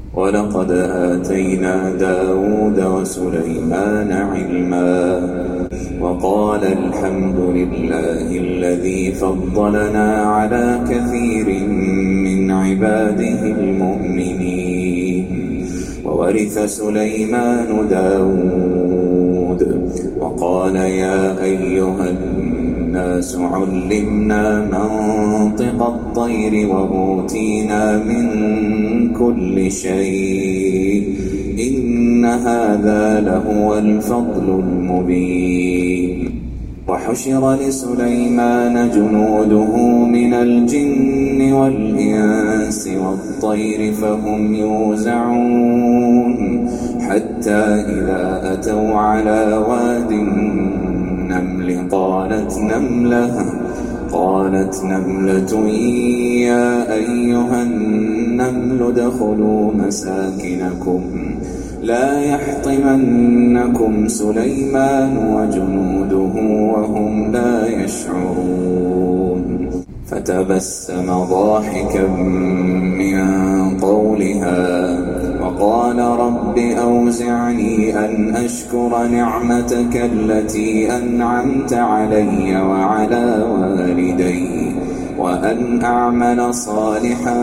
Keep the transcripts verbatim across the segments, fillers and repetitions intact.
ولقد آتينا داود وسليمان علما وقال الحمد لله الذي فضلنا على كثير من عباده المؤمنين. وورث سليمان داود وقال يا أيها الناس علمنا منطق الطير وأوتينا من كل شيء إن هذا لهو الفضل المبين. وحشر لسليمان جنوده من الجن والإنس والطير فهم يوزعون حتى إذا أتوا على واد النمل قالت نملة قالت نملة يا أيها النمل ادخلوا مساكنكم لا يحطمنكم سليمان وجنوده وهم لا يشعرون. فتبسم ضاحكا من قولها وقال رب أوزعني أن أشكر نعمتك التي أنعمت علي وعلى والدي وأن أعمل صالحا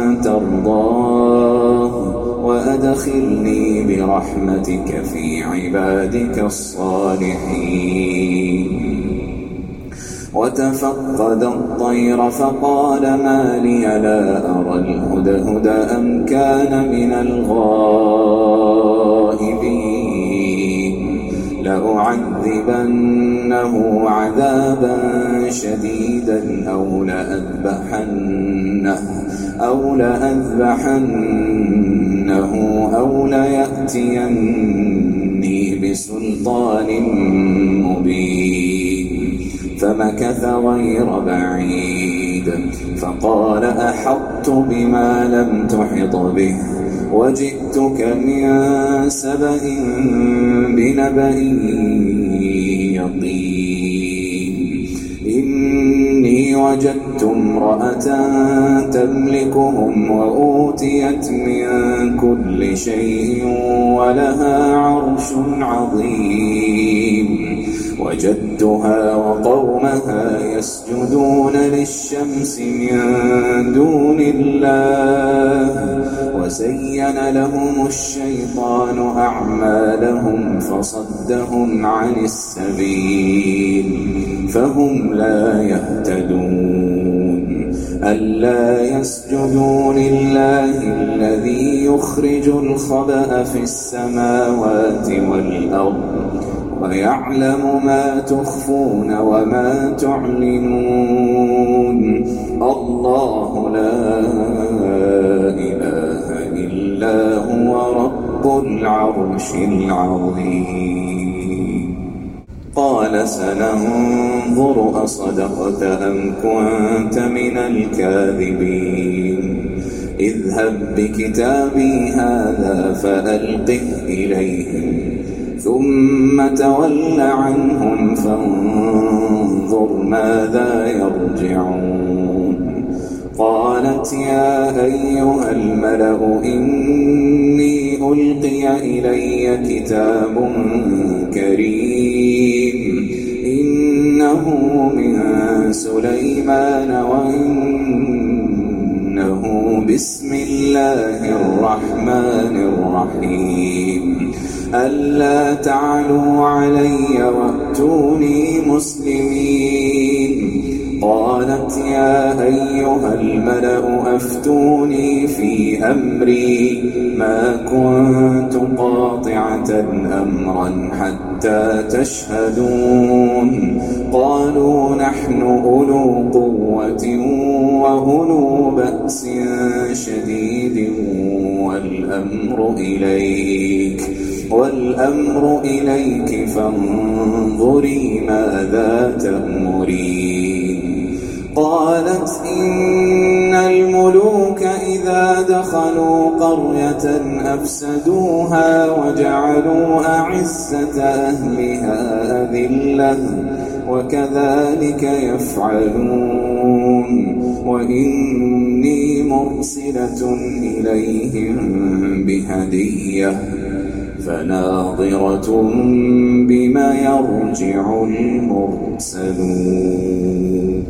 ترضاه وأدخلني برحمتك في عبادك الصالحين. وتفقد الطير فقال ما لي لا أرى الهدهد أم كان من الغائبين لأعذبنه عذابا شديدا أو لأذبحنه أو لأذبحنه أو ليأتيني بسلطان مبين. فمكث غير بعيد فقال أحطت بما لم تحط به وجئتك من سبأ بنبأ يقين. إني وجدت امرأة تملكهم وأوتيت من كل شيء ولها عرش عظيم. وجدتها وقومها يسجدون للشمس من دون الله وزين لهم الشيطان أعمالهم فصدهم عن السبيل فهم لا يهتدون. ألا يسجدوا لله الذي يخرج الخبأ في السماوات والأرض ويعلم ما تخفون وما تعلنون. الله لا إله إلا هو رب العرش العظيم. قال سننظر أصدقت أم كنت من الكاذبين. اذهب بكتابي هذا فألقه إليهم ثم تول عنهم فانظر ماذا يرجعون. قالت يا أيها الملأ إني ألقي إلي كتاب كريم إنه من سليمان وإنه بسم الله الرحمن الرحيم. ألا تعلوا علي وأتوني مسلمين. قالت يا أيها الملأ أفتوني في أمري ما كنت قاطعة أمرا حتى تشهدون. قالوا نحن أولو قوة وأولو بأس شديد والأمر إليك والأمر إليك فانظري ماذا تأمرين. قالت إن الملوك إذا دخلوا قرية أفسدوها وجعلوا أعزة أهلها أذلة وكذلك يفعلون وإني مرسلة إليهم بهدية فناظرة بما يرجع المرسلون.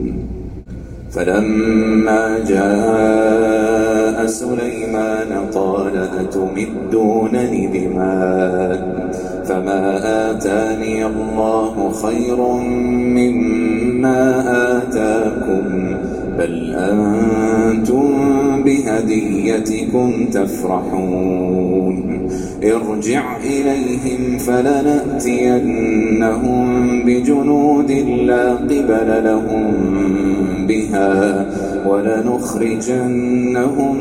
فلما جاء سليمان قال أتمدونني بمال فما آتاني الله خير مما آتاكم بل أنتم بهديتكم تفرحون. ارجع إليهم فلنأتينهم بجنود لا قبل لهم بها ولنخرجنهم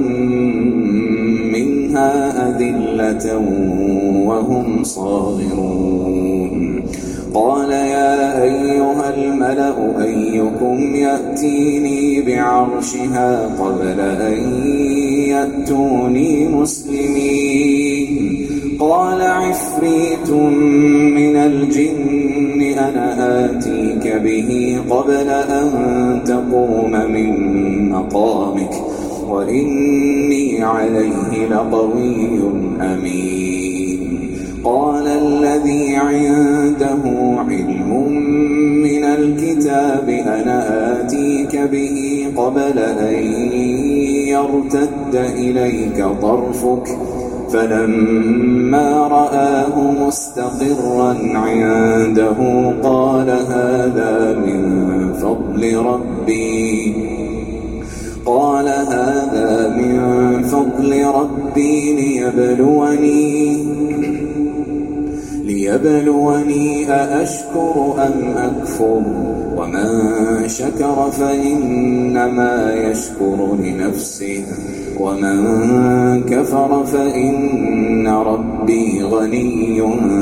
منها أذلة وهم صاغرون. قال يا أيها الملأ أيكم يأتيني بعرشها قبل أن يأتوني مسلمين. قال عفريت من الجن أنا آتيك به قبل أن تقوم من مقامك وإني عليه لقوي أمين. قال الذي عنده علم من الكتاب أنا آتيك به قبل أن يرتد إليك طرفك فلما رآه مستقرا عنده قال هذا من فضل ربي قال هذا من فضل ربي ليبلوني ليبلوني أأشكر أم أكفر ومن شكر فإنما يشكر لنفسه ومن كفر فإن ربي غني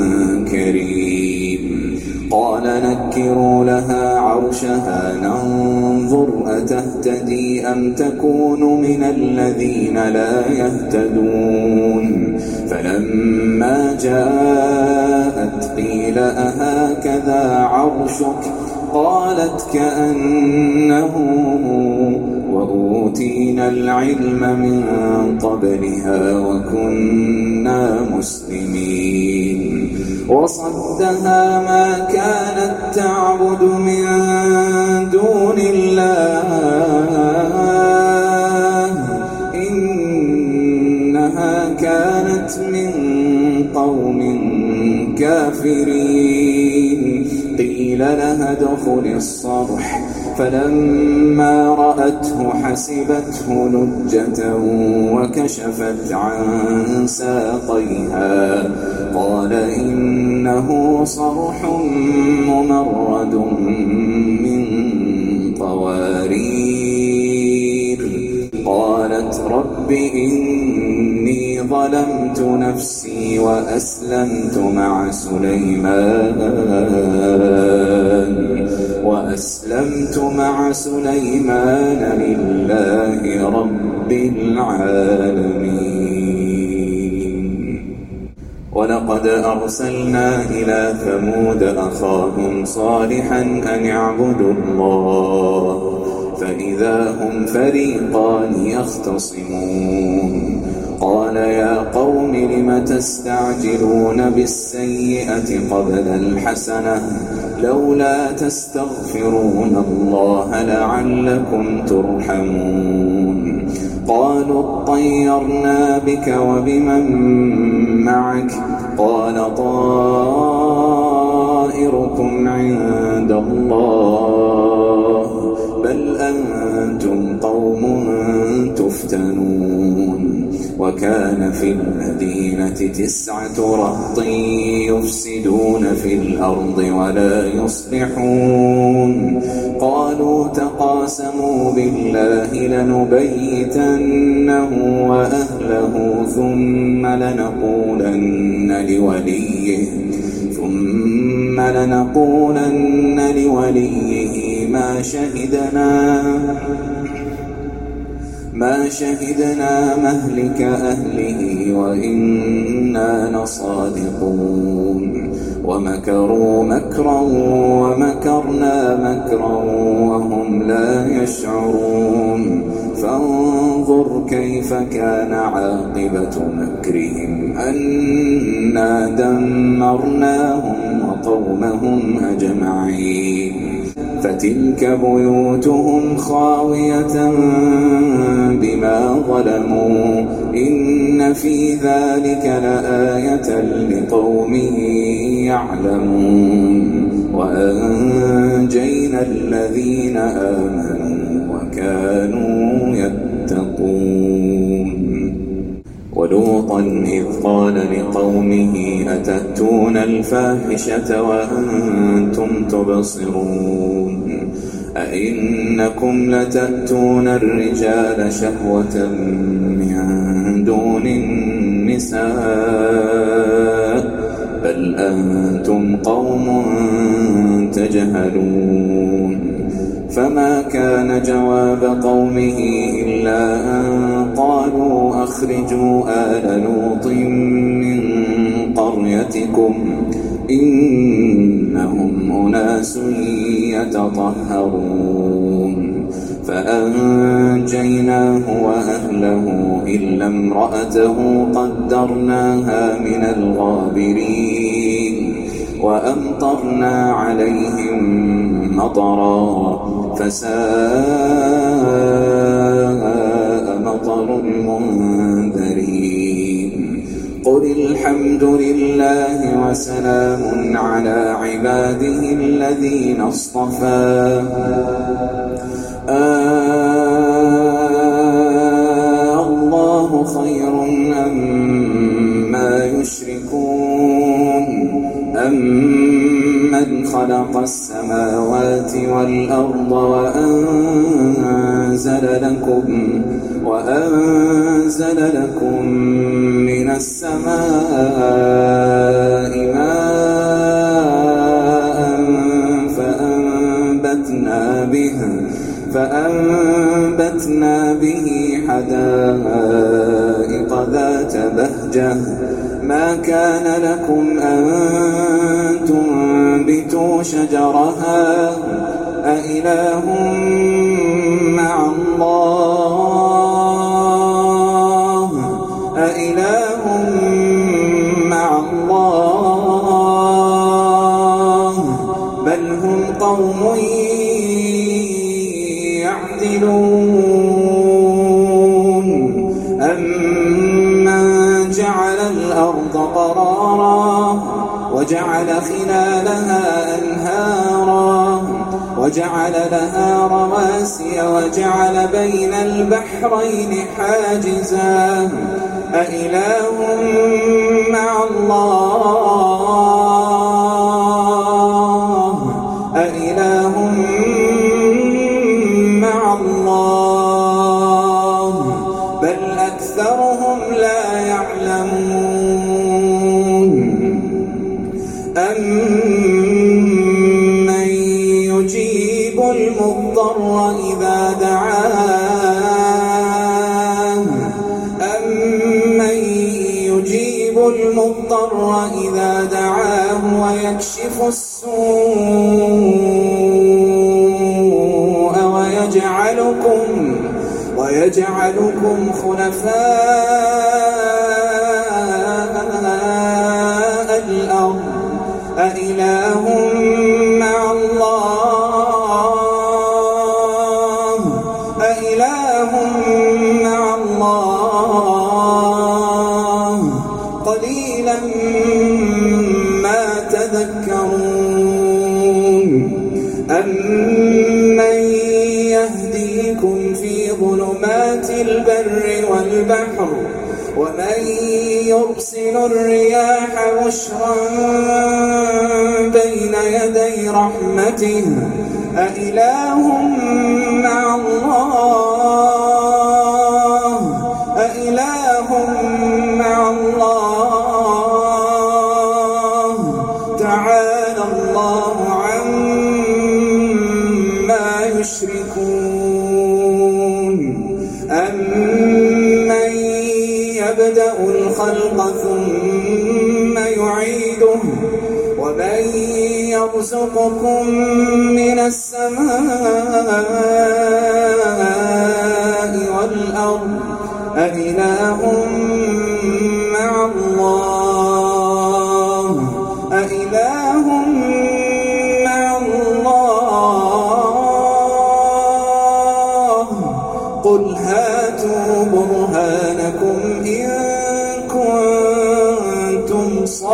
كريم. قال نكروا لها عرشها ننظر أتهتدي أم تكون من الذين لا يهتدون. فلما جاءت قيل أهكذا عرشك قالت كأنه وأوتينا العلم من قبلها وكنا مسلمين. وصدها ما كانت تعبد من دون الله إنها كانت من قوم كافرين. قيل لها ادخل الصرح فلما رأته حسبته لجة وكشفت عن ساقيها قال إنه صرح ممرد من قوارير. قالت رب إني ظلمت نفسي وأسلمت مع سليمان وأسلمت مع سليمان لله رب العالمين. ولقد أرسلنا إلى ثمود أخاهم صالحا أن اعبدوا الله فإذا هم فريقان يختصمون. قال يا قوم لم تستعجلون بالسيئة قبل الحسنة لولا تستغفرون الله لعلكم ترحمون. قالوا اطيرنا بك وبمن معك قال طائركم عند الله بل أنتم قوم تفتنون. وكان في المدينة تسعة رهط يفسدون في الأرض ولا يصلحون. قالوا تقاسموا بالله لنبيتنه وأهله ثم لنقولن لوليه ثم لنقولن لوليه ما شهدنا ما شهدنا مهلك أهله وإنا لصادقون. ومكروا مكرا ومكرنا مكرا وهم لا يشعرون فانظر كيف كان عاقبة مكرهم أنا دمرناهم وقومهم أجمعين فتلك بيوتهم خاوية بما ظلموا إن في ذلك لآية لقوم يعلمون وأنجينا الذين آمنوا وكانوا يتقون ولوطا إذ قال لقومه أتأتون الفاحشة وأنتم تبصرون أئنكم لتأتون الرجال شهوة من دون النساء بل أنتم قوم تجهلون فما كان جواب قومه إلا أن قالوا أخرجوا آل لوط من قريتكم إنهم أناس يتطهرون فأنجيناه وأهله إلا امرأته قدرناها من الغابرين وأمطرنا عليهم مطرا فساء مطر المنذرين قل الحمد لله وسلام على عباده الذين اصطفى آه الله خير أما يشركون أمن خلق السماوات والأرض وأنزل لكم وأنزل لكم من السماء ماء فأنبتنا به فأنبتنا به حدائق ذات بهجة ما كان لكم أن تنبتوا شجرها أإله مع الله أإله مع الله بل هم قوم يعدلون أمن جعل الأرض قرارا وجعل خلالها أنهارا وجعل لها رواسي وجعل بين البحرين حاجزا أإله مع الله أإله مع الله بل أكثرهم لا يعلمون أمن يجيب المضطر إذا دعاه أمن يجيب المضطر إذا دعاه ويكشف السوء ويجعلكم ويجعلكم خلفاء الأرض أإله مع الله أإله مع الله قليلا ما تذكرون أمن يهديكم في ظلمات البر والبحر ومن يرسل الرياح بشرا بين يدي رحمته أإله مع الله أإله مع الله تعالى الله عما يشركون أمن يبدأ الخلق ثم يعيده ومن يرزقكم من السماء والأرض أإله مع الله أإله مع الله قل هاتوا برهانكم إن كنتم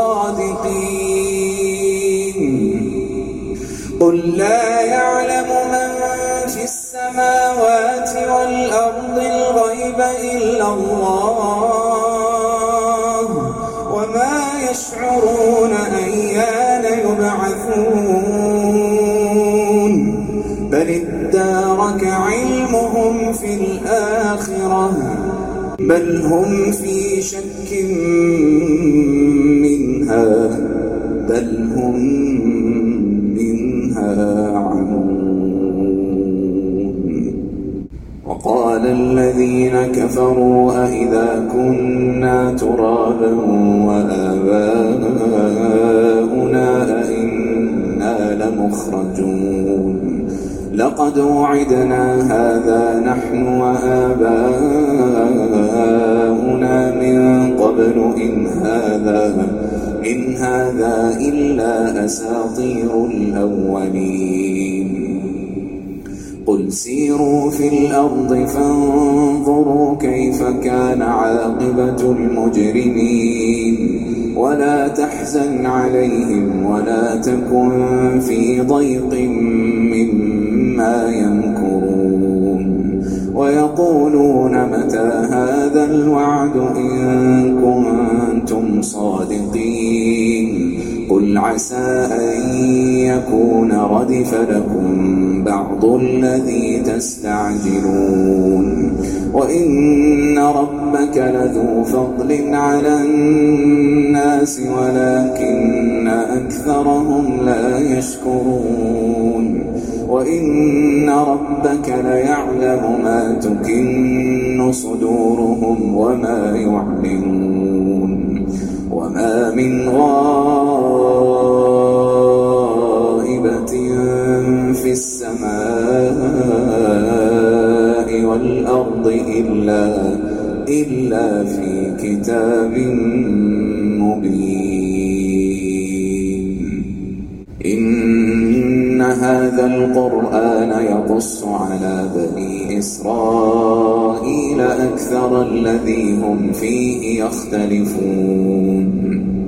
صادقين قل لا يعلم من في السماوات والأرض الغيب إلا الله وما يشعرون أيان يبعثون بل ادارك علمهم في الآخرة بل هم في شك منها بل هم منها عمون وقال الذين كفروا أإذا كنا ترابا وآباؤنا أئنا لمخرجون لقد وعدنا هذا نحن وآباؤنا من قبل إن هذا إن هذا إلا أساطير الأولين قل سيروا في الأرض فانظروا كيف كان عاقبة المجرمين ولا تحزن عليهم ولا تكن في ضيق مما يمكرون ويقولون متى هذا الوعد إن كنتم صادقين قل عسى أن يكون ردف لكم بعض الذي تستعجلون وإن ربك لذو فضل على الناس ولكن أكثرهم لا يشكرون وإن ربك ليعلم ما تكن صدورهم وما يعلنون وما من غائبة في السماء والأرض إلا إلا في كتاب مبين إن هذا القرآن يقص على بني إسرائيل أكثر الذي هم فيه يختلفون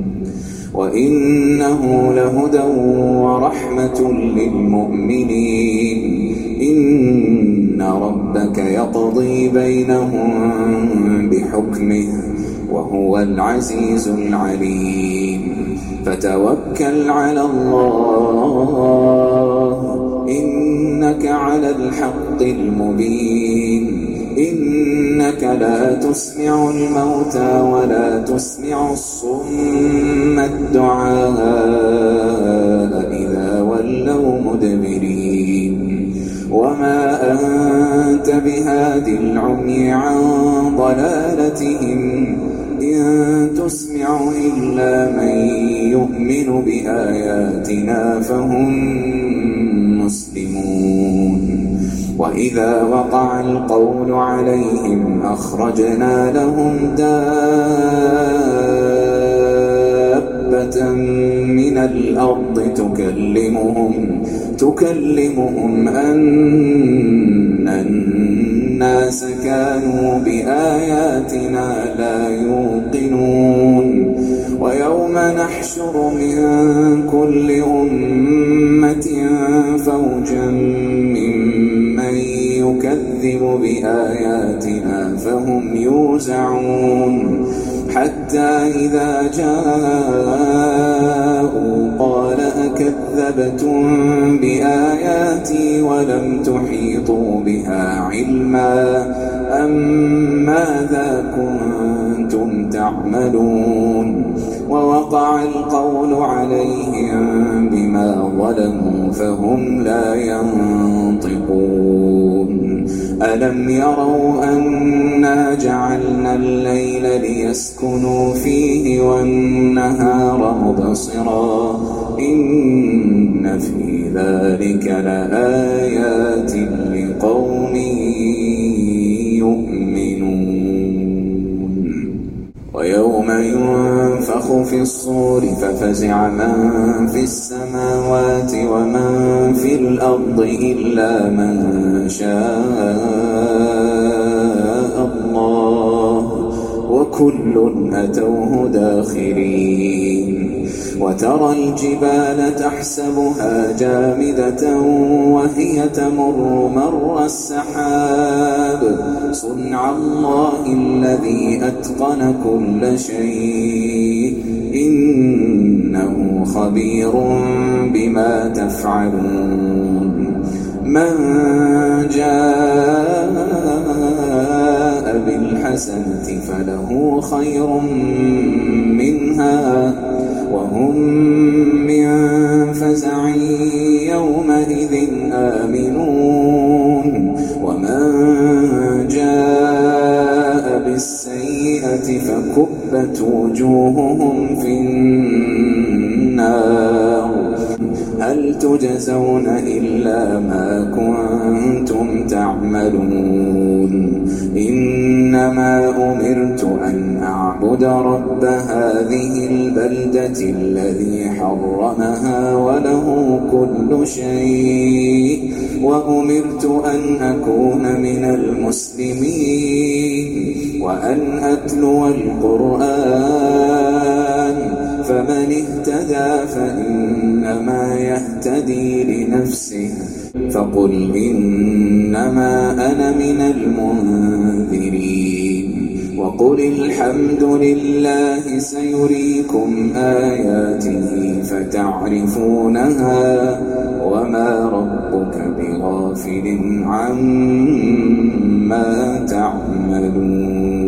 وإنه لهدى ورحمة للمؤمنين إن ربك يقضي بينهم بحكمه وهو العزيز العليم فتوكل على الله إنك على الحق المبين إنك لا تسمع الموتى ولا تسمع الصم الدعاء إذا ولوا مدبرين وما أنت بهاد العمي عن ضلالتهم إن تسمع إلا من يؤمن بآياتنا فهم مسلمون وإذا وقع القول عليهم أخرجنا لهم دابة من الأرض تكلمهم تكلمهم أن الناس كانوا بآياتنا لا يوقنون ويوم نحشر من كل أمة فوجا ممن يكذب بآياتنا فهم يوزعون حتى إذا جاءوا قال أكذبتم بآياتي ولم تحيطوا بها علما أم ماذا كنتم تعملون ووقع القول عليهم بما ظلموا فهم لا ينطقون ألم يروا أنا جعلنا الليل ليسكنوا فيه والنهار مبصرا إن في ذلك لآيات لقوم يؤمنون ويوم ينفخ في الصور ففزع من في السماوات ومن في الأرض إلا من شاء الله وكل أتوه داخرين وترى الجبال تحسبها جامدة وهي تمر مر السحاب صنع الله الذي أتقن كل شيء إنه خبير بما تفعلون من جاء بالحسنة فله خير منها وهم من فزع يومئذ آمنون ومن جاء بالسيئة فكبت وجوههم في النار هل تجزون إلا ما كنتم تعملون إنما أمرت أن أعبد رب هذه البلدة الذي حرمها وله كل شيء وأمرت أن أكون من المسلمين وأن أتلو القرآن فمن اهتدى فإنما يهتدي لنفسه فقل إنما أنا من المنذرين وقل الحمد لله سيريكم آياته فتعرفونها وما ربك بغافل عما تعملون